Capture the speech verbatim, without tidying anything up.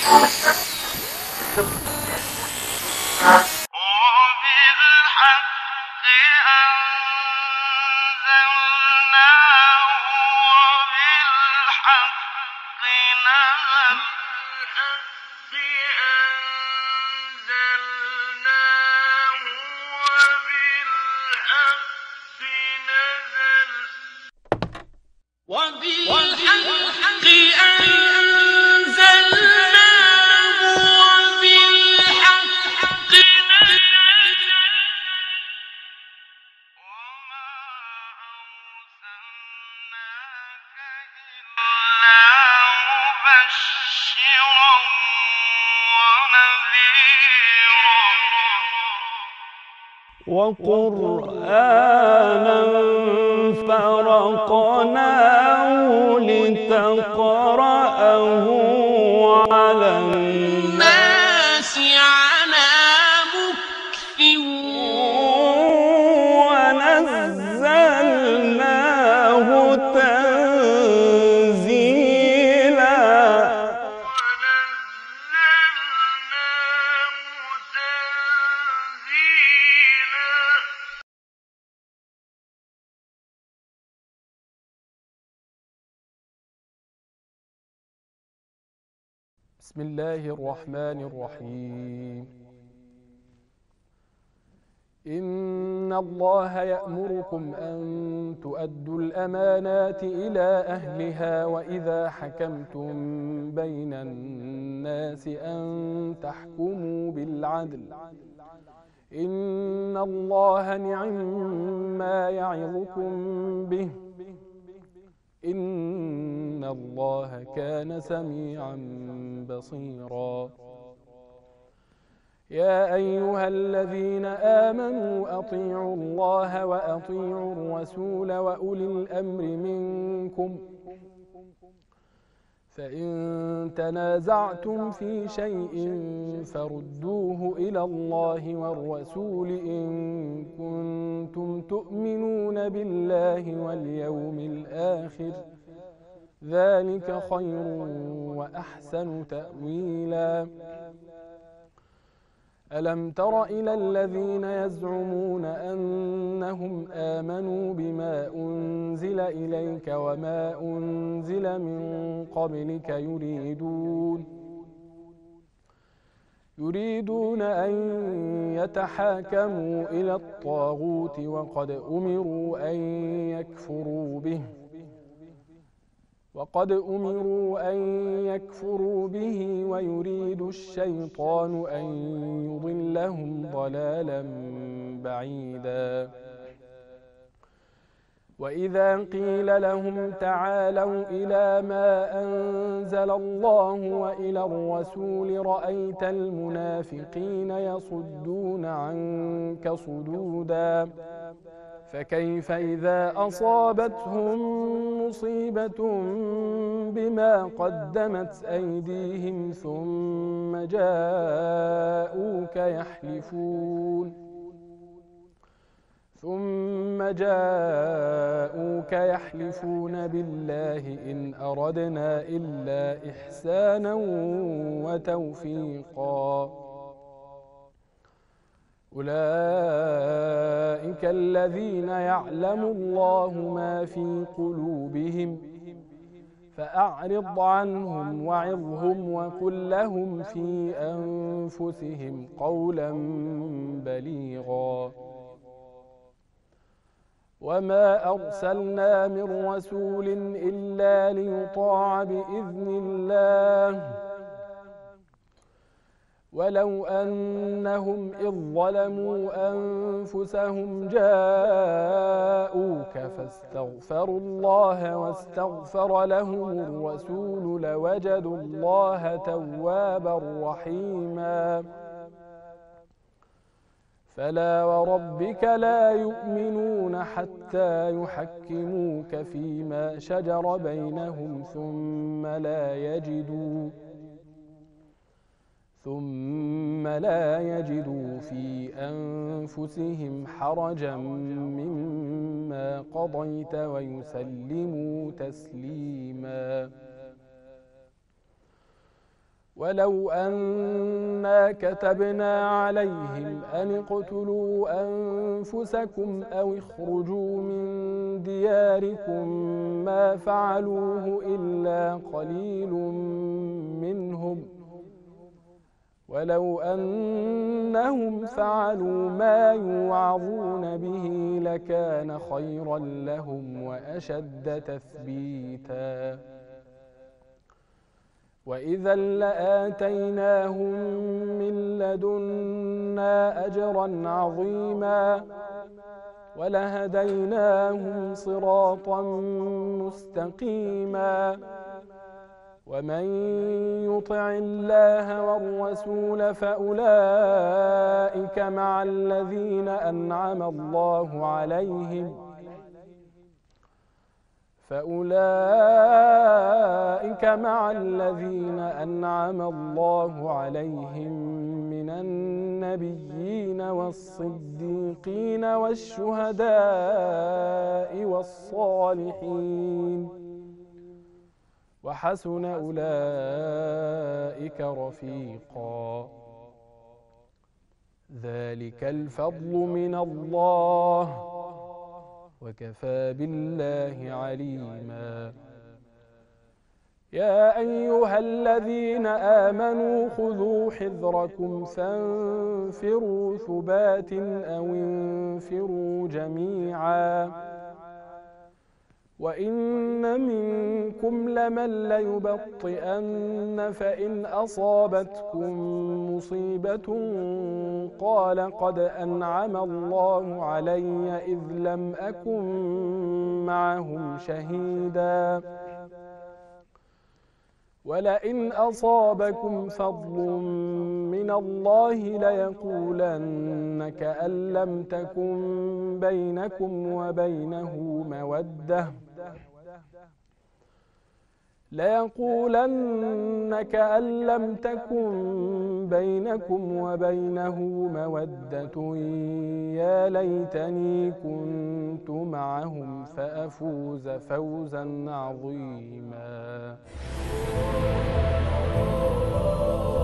وقرآنا فرقناه لتقرأه على الناس على مكث ونزلناه تنزيلا بسم الله الرحمن الرحيم. إن الله يأمركم أن تؤدوا الأمانات إلى أهلها وإذا حكمتم بين الناس أن تحكموا بالعدل إن الله نعم-ما يعظكم به إن الله كان سميعا بصيرا. يا أيها الذين آمنوا أطيعوا الله وأطيعوا الرسول وأولي الأمر منكم فإن تنازعتم في شيء فردوه إلى الله والرسول إن كنتم تؤمنون بالله واليوم الآخر ذلك خير وأحسن تأويلا. ألم تر إلى الذين يزعمون أنهم آمنوا بما أنزل إليك وما أنزل من قبلك يريدون يريدون أن يتحاكموا إلى الطاغوت وقد أمروا أن يكفروا به وقد أمروا أن يكفروا به ويريد الشيطان أن يضلهم ضلالا بعيدا. وإذا قيل لهم تعالوا إلى ما أنزل الله وإلى الرسول رأيت المنافقين يصدون عنك صدودا فكيف إذا أصابتهم مصيبة بما قدمت أيديهم ثم جاءوك يحلفون ثم جاءوك يحلفون بالله إن أردنا إلا إحسانا وتوفيقا. أولئك الذين يعلم الله ما في قلوبهم فأعرض عنهم وعظهم وقل لهم في أنفسهم قولا بليغا. وما أرسلنا من رسول إلا ليطاع بإذن الله ولو أنهم إذ ظلموا أنفسهم جاءوك فاستغفروا الله واستغفر لهم الرسول لوجدوا الله توابا رحيما. فلا وربك لا يؤمنون حتى يحكموك فيما شجر بينهم ثم لا يجدوا ثم لا يجدوا في أنفسهم حرجا مما قضيت ويسلموا تسليما. ولو أنا كتبنا عليهم أن اقتلوا أنفسكم أو اخرجوا من دياركم ما فعلوه إلا قليل منهم ولو أنهم فعلوا ما يوعظون به لكان خيرا لهم وأشد تثبيتا وإذا لآتيناهم من لدنا أجرا عظيما ولهديناهم صراطا مستقيما ومن يطع الله والرسول فأولئك مع الذين أنعم الله عليهم فأولئك مع الذين أنعم الله عليهم من النبيين والصديقين والشهداء والصالحين وحسن أولئك رفيقا ذلك الفضل من الله وكفى بالله عليما يا أيها الذين آمنوا خذوا حذركم فانفروا ثبات أو انفروا جميعا وإن منكم لمن ليبطئن فإن أصابتكم مصيبة قال قد أنعم الله علي إذ لم أكن معهم شهيدا ولئن أصابكم فضل من الله ليقولن كأن لم تكن بينكم وبينه مودة ليقولن كأن لم تكن بينكم وبينه مودة يا ليتني كنت معهم فأفوز فوزا عظيما.